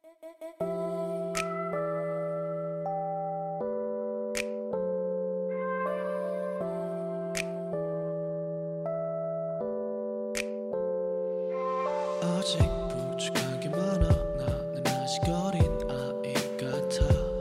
아직 부족한 게 많아. 나는 아직 어린 아이 같아.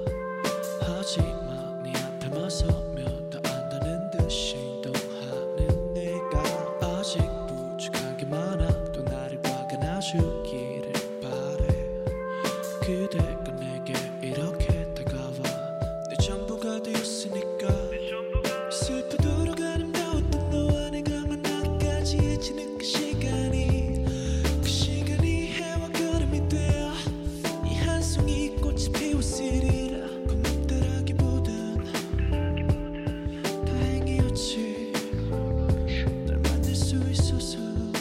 하지만 네 앞에만 서면 다 안다는 듯이 행동하는 내가 아직 부족한 게 많아. 또 나를 박아놔주기를 바래. 그대가 내게 이렇게 다가와 내 전부가 되었으니까 슬프도록 아름다웠던 너와 내가 만나기까지 해지는 그 시간이 해와 걸음이 되어 이 한 송이 꽃이 피웠으리라. 고맙다라기보단 다행이었지 널 만날 수 있어서.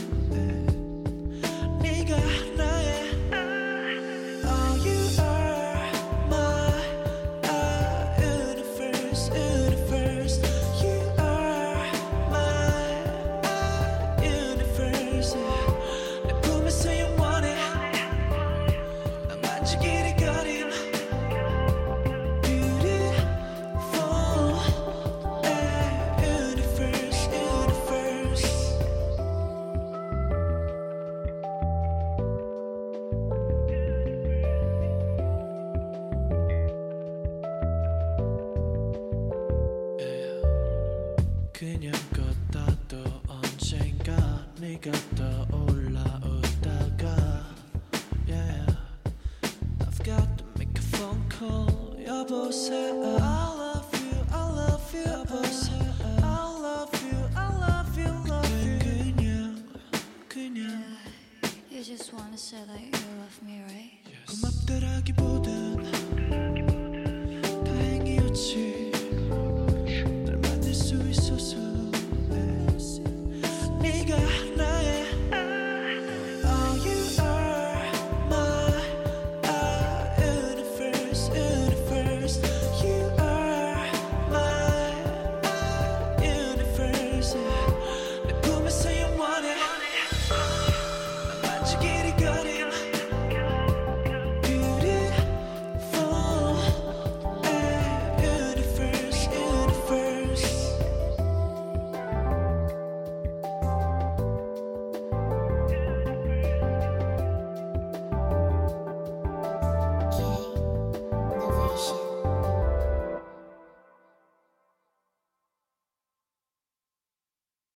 네가 나의 Oh you are my universe universe. You are my universe. 내 품에서 영원해 난 만지기를 거린 Beautiful universe universe. 그냥 걷다 또 언젠가 네가 떠올라오다가 Yeah I've got to make a phone call. 여보세요 I love you I love you. 여보세요 I love you I love you love you. 그냥 You just wanna say that you love me, right? 고맙다라기보단